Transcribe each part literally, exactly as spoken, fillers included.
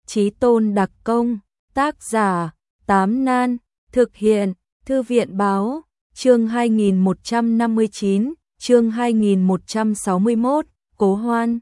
Chí tôn đặc công, tác giả, Tám Nan, thực hiện, Thư viện báo, chương hai nghìn một trăm năm mươi chín, chương hai nghìn một trăm sáu mươi mốt, Cố Hoan.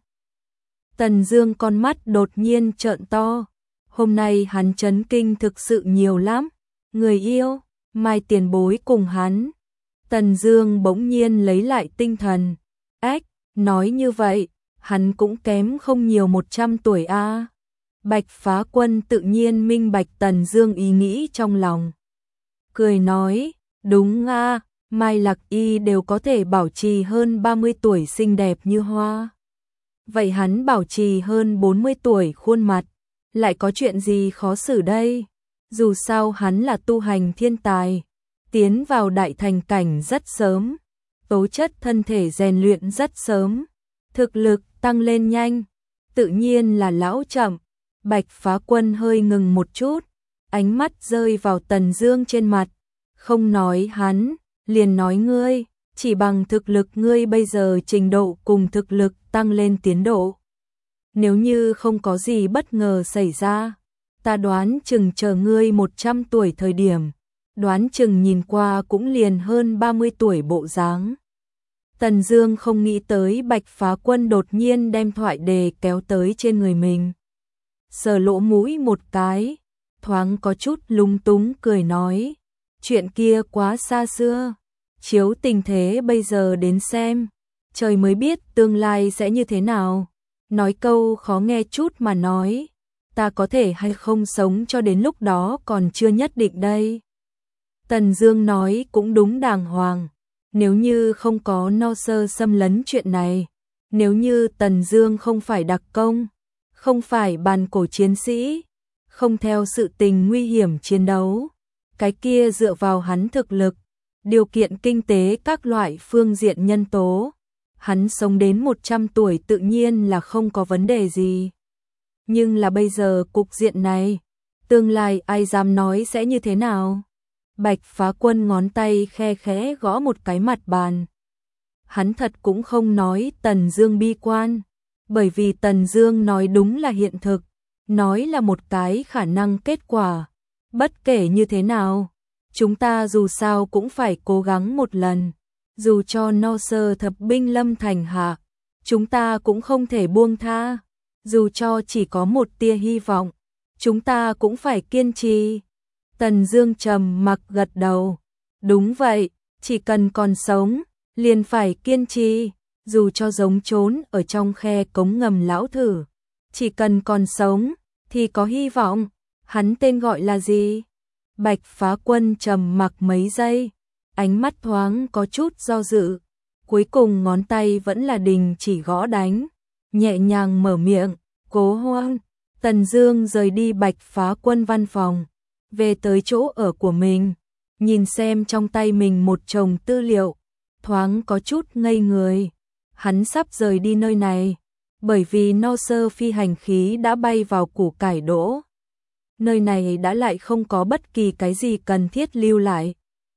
Tần Dương con mắt đột nhiên trợn to, hôm nay hắn chấn kinh thực sự nhiều lắm, người yêu, Mai tiền bối cùng hắn. Tần Dương bỗng nhiên lấy lại tinh thần, ách, nói như vậy, hắn cũng kém không nhiều một trăm tuổi a. À. Bạch Phá Quân tự nhiên minh bạch Tần Dương ý nghĩ trong lòng. Cười nói, đúng a, à, Mai Lạc Y đều có thể bảo trì hơn ba mươi tuổi xinh đẹp như hoa. Vậy hắn bảo trì hơn bốn mươi tuổi khuôn mặt, lại có chuyện gì khó xử đây? Dù sao hắn là tu hành thiên tài, tiến vào đại thành cảnh rất sớm, tố chất thân thể rèn luyện rất sớm, thực lực tăng lên nhanh, tự nhiên là lão chậm. Bạch Phá Quân hơi ngừng một chút, ánh mắt rơi vào Tần Dương trên mặt, không nói hắn, liền nói ngươi, chỉ bằng thực lực ngươi bây giờ trình độ cùng thực lực tăng lên tiến độ. Nếu như không có gì bất ngờ xảy ra, ta đoán chừng chờ ngươi một trăm tuổi thời điểm, đoán chừng nhìn qua cũng liền hơn ba mươi tuổi bộ dáng. Tần Dương không nghĩ tới Bạch Phá Quân đột nhiên đem thoại đề kéo tới trên người mình. Sờ lỗ mũi một cái, thoáng có chút lúng túng cười nói, chuyện kia quá xa xưa, chiếu tình thế bây giờ đến xem, trời mới biết tương lai sẽ như thế nào. Nói câu khó nghe chút mà nói, ta có thể hay không sống cho đến lúc đó còn chưa nhất định đây. Tần Dương nói cũng đúng đàng hoàng, nếu như không có No Sơ xâm lấn chuyện này, nếu như Tần Dương không phải đặc công, không phải bàn cổ chiến sĩ, không theo sự tình nguy hiểm chiến đấu, cái kia dựa vào hắn thực lực, điều kiện kinh tế các loại phương diện nhân tố, hắn sống đến một trăm tuổi tự nhiên là không có vấn đề gì. Nhưng là bây giờ cục diện này, tương lai ai dám nói sẽ như thế nào? Bạch Phá Quân ngón tay khe khẽ gõ một cái mặt bàn. Hắn thật cũng không nói Tần Dương bi quan, bởi vì Tần Dương nói đúng là hiện thực, nói là một cái khả năng kết quả. Bất kể như thế nào, chúng ta dù sao cũng phải cố gắng một lần, dù cho No Sơ thập binh lâm thành hạ, chúng ta cũng không thể buông tha, dù cho chỉ có một tia hy vọng, chúng ta cũng phải kiên trì. Tần Dương trầm mặc gật đầu, đúng vậy, chỉ cần còn sống, liền phải kiên trì, dù cho giống trốn ở trong khe cống ngầm lão thử, chỉ cần còn sống, thì có hy vọng. Hắn tên gọi là gì? Bạch Phá Quân trầm mặc mấy giây, ánh mắt thoáng có chút do dự, cuối cùng ngón tay vẫn là đình chỉ gõ đánh, nhẹ nhàng mở miệng, Cố Hoan. Tần Dương rời đi Bạch Phá Quân văn phòng, về tới chỗ ở của mình, nhìn xem trong tay mình một chồng tư liệu, thoáng có chút ngây người. Hắn sắp rời đi nơi này, bởi vì No Sơ phi hành khí đã bay vào củ cải đỗ. Nơi này đã lại không có bất kỳ cái gì cần thiết lưu lại.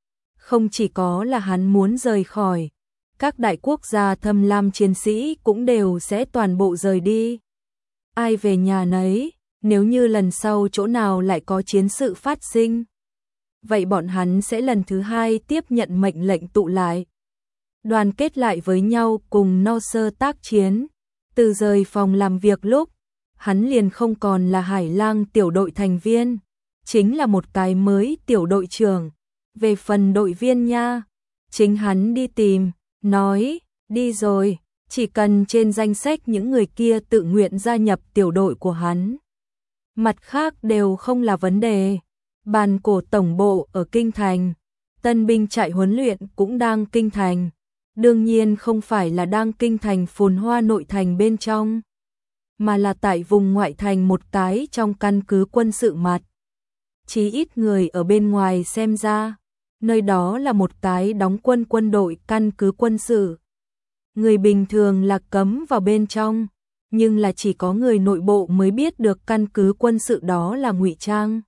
Không chỉ có là hắn muốn rời khỏi, các đại quốc gia thâm lam chiến sĩ cũng đều sẽ toàn bộ rời đi. Ai về nhà nấy, nếu như lần sau chỗ nào lại có chiến sự phát sinh, vậy bọn hắn sẽ lần thứ hai tiếp nhận mệnh lệnh tụ lại, đoàn kết lại với nhau cùng No Sơ tác chiến. Từ rời phòng làm việc lúc, hắn liền không còn là Hải Lang tiểu đội thành viên, chính là một cái mới tiểu đội trưởng. Về phần đội viên nha, chính hắn đi tìm, nói, đi rồi, chỉ cần trên danh sách những người kia tự nguyện gia nhập tiểu đội của hắn, mặt khác đều không là vấn đề. Bàn cổ tổng bộ ở Kinh Thành, tân binh trại huấn luyện cũng đang Kinh Thành, đương nhiên không phải là đang Kinh Thành phồn hoa nội thành bên trong, mà là tại vùng ngoại thành một cái trong căn cứ quân sự mặt. Chí ít người ở bên ngoài xem ra, nơi đó là một cái đóng quân quân đội căn cứ quân sự. Người bình thường là cấm vào bên trong, nhưng là chỉ có người nội bộ mới biết được căn cứ quân sự đó là ngụy trang.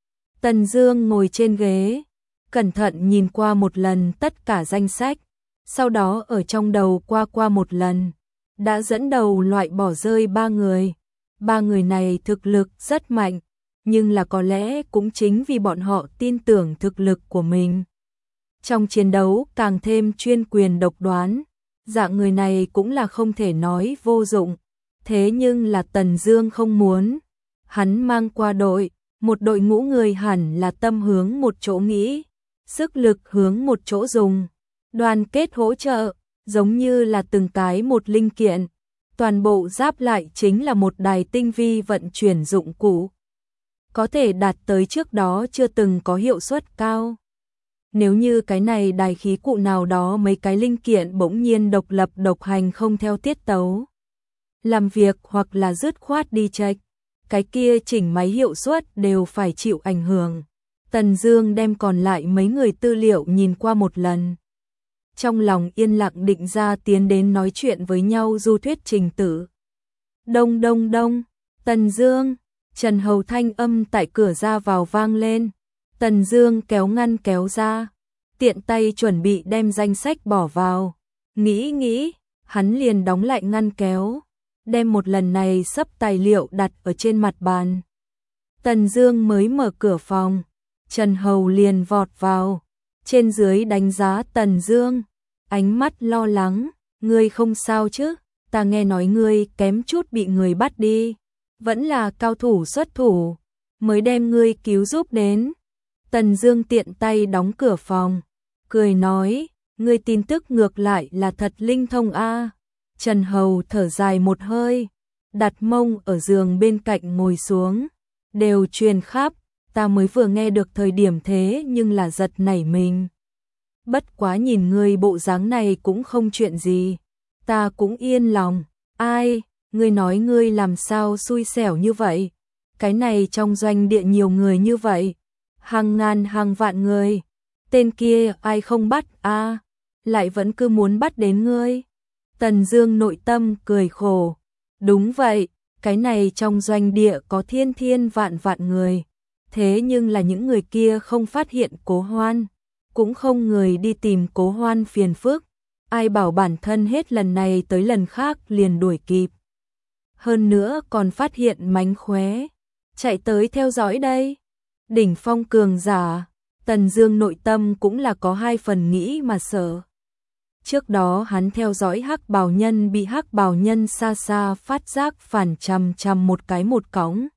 Tần Dương ngồi trên ghế, cẩn thận nhìn qua một lần tất cả danh sách, sau đó ở trong đầu qua qua một lần, đã dẫn đầu loại bỏ rơi ba người. Ba người này thực lực rất mạnh, nhưng là có lẽ cũng chính vì bọn họ tin tưởng thực lực của mình. Trong chiến đấu càng thêm chuyên quyền độc đoán, dạng người này cũng là không thể nói vô dụng. Thế nhưng là Tần Dương không muốn. Hắn mang qua đội, một đội ngũ người hẳn là tâm hướng một chỗ nghĩ, sức lực hướng một chỗ dùng, đoàn kết hỗ trợ, giống như là từng cái một linh kiện. Toàn bộ giáp lại chính là một đài tinh vi vận chuyển dụng cụ, có thể đạt tới trước đó chưa từng có hiệu suất cao. Nếu như cái này đài khí cụ nào đó mấy cái linh kiện bỗng nhiên độc lập độc hành không theo tiết tấu làm việc hoặc là dứt khoát đi chệch, cái kia chỉnh máy hiệu suất đều phải chịu ảnh hưởng. Tần Dương đem còn lại mấy người tư liệu nhìn qua một lần. Trong lòng yên lặng định ra tiến đến nói chuyện với nhau du thuyết trình tự. Đông đông đông, Tần Dương, Trần Hầu thanh âm tại cửa ra vào vang lên. Tần Dương kéo ngăn kéo ra, tiện tay chuẩn bị đem danh sách bỏ vào. Nghĩ nghĩ, hắn liền đóng lại ngăn kéo, đem một lần này sắp tài liệu đặt ở trên mặt bàn. Tần Dương mới mở cửa phòng, Trần Hầu liền vọt vào, trên dưới đánh giá Tần Dương, ánh mắt lo lắng, ngươi không sao chứ? Ta nghe nói ngươi kém chút bị người bắt đi, vẫn là cao thủ xuất thủ, mới đem ngươi cứu giúp đến. Tần Dương tiện tay đóng cửa phòng, cười nói, ngươi tin tức ngược lại là thật linh thông a. Trần Hầu thở dài một hơi, đặt mông ở giường bên cạnh ngồi xuống, đều truyền khắp, ta mới vừa nghe được thời điểm thế nhưng là giật nảy mình. Bất quá nhìn ngươi bộ dáng này cũng không chuyện gì, ta cũng yên lòng. Ai, ngươi nói ngươi làm sao xui xẻo như vậy? Cái này trong doanh địa nhiều người như vậy, hàng ngàn hàng vạn người, tên kia ai không bắt a, à, lại vẫn cứ muốn bắt đến ngươi. Tần Dương nội tâm cười khổ, đúng vậy, cái này trong doanh địa có thiên thiên vạn vạn người, thế nhưng là những người kia không phát hiện Cố Hoan, cũng không người đi tìm Cố Hoan phiền phức, ai bảo bản thân hết lần này tới lần khác liền đuổi kịp. Hơn nữa còn phát hiện mánh khóe, chạy tới theo dõi đây. Đỉnh phong cường giả, Tần Dương nội tâm cũng là có hai phần nghĩ mà sợ. Trước đó hắn theo dõi Hắc Bào Nhân bị Hắc Bào Nhân xa xa phát giác phản chằm chằm một cái một cõng.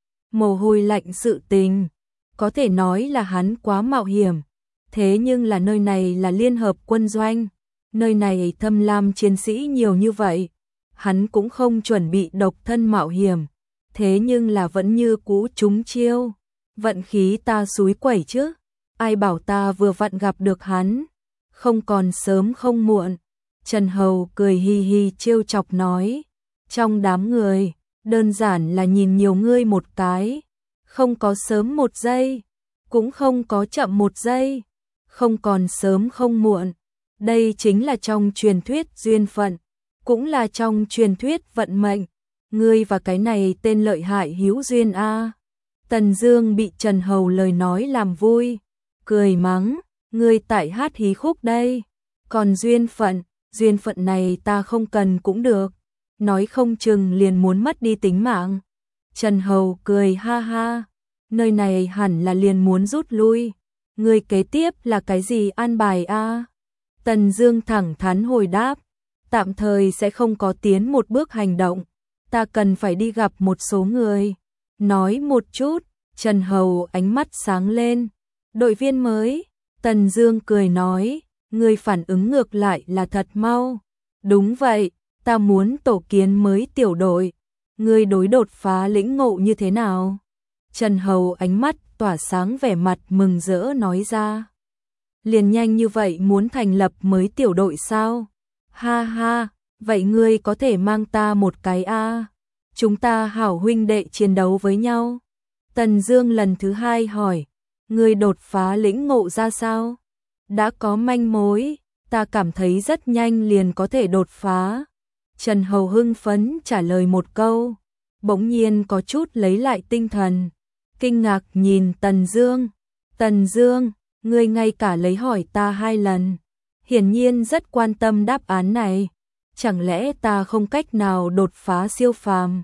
Mồ hôi lạnh sự tình, có thể nói là hắn quá mạo hiểm, thế nhưng là nơi này là liên hợp quân doanh, nơi này thâm lam chiến sĩ nhiều như vậy, hắn cũng không chuẩn bị độc thân mạo hiểm, thế nhưng là vẫn như cũ trúng chiêu. Vận khí ta xúi quẩy chứ, ai bảo ta vừa vặn gặp được hắn, không còn sớm không muộn. Trần Hầu cười hi hi trêu chọc nói, trong đám người, đơn giản là nhìn nhiều ngươi một cái, không có sớm một giây, cũng không có chậm một giây, không còn sớm không muộn. Đây chính là trong truyền thuyết duyên phận, cũng là trong truyền thuyết vận mệnh, ngươi và cái này tên lợi hại hữu duyên a. Tần Dương bị Trần Hầu lời nói làm vui, cười mắng, ngươi tại hát hí khúc đây, còn duyên phận, duyên phận này ta không cần cũng được, nói không chừng liền muốn mất đi tính mạng. Trần Hầu cười ha ha, nơi này hẳn là liền muốn rút lui, ngươi kế tiếp là cái gì an bài a? Tần Dương thẳng thắn hồi đáp, tạm thời sẽ không có tiến một bước hành động, ta cần phải đi gặp một số người. Nói một chút, Trần Hầu ánh mắt sáng lên, đội viên mới. Tần Dương cười nói, ngươi phản ứng ngược lại là thật mau. Đúng vậy, ta muốn tổ kiến mới tiểu đội, ngươi đối đột phá lĩnh ngộ như thế nào? Trần Hầu ánh mắt tỏa sáng vẻ mặt mừng rỡ nói ra. Liền nhanh như vậy muốn thành lập mới tiểu đội sao? Ha ha, vậy ngươi có thể mang ta một cái a? Chúng ta hảo huynh đệ chiến đấu với nhau. Tần Dương lần thứ hai hỏi, ngươi đột phá lĩnh ngộ ra sao? Đã có manh mối, ta cảm thấy rất nhanh liền có thể đột phá. Trần Hầu hưng phấn trả lời một câu, bỗng nhiên có chút lấy lại tinh thần, kinh ngạc nhìn Tần Dương. Tần Dương, ngươi ngay cả lấy hỏi ta hai lần, hiển nhiên rất quan tâm đáp án này. Chẳng lẽ ta không cách nào đột phá siêu phàm?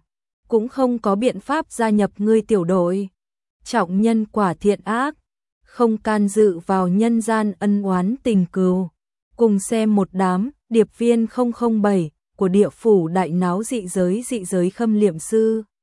cũng không có biện pháp gia nhập ngươi tiểu đội. Trọng nhân quả thiện ác, không can dự vào nhân gian ân oán tình cừu. Cùng xem một đám điệp viên không không bảy của địa phủ đại náo dị giới dị giới khâm liệm sư.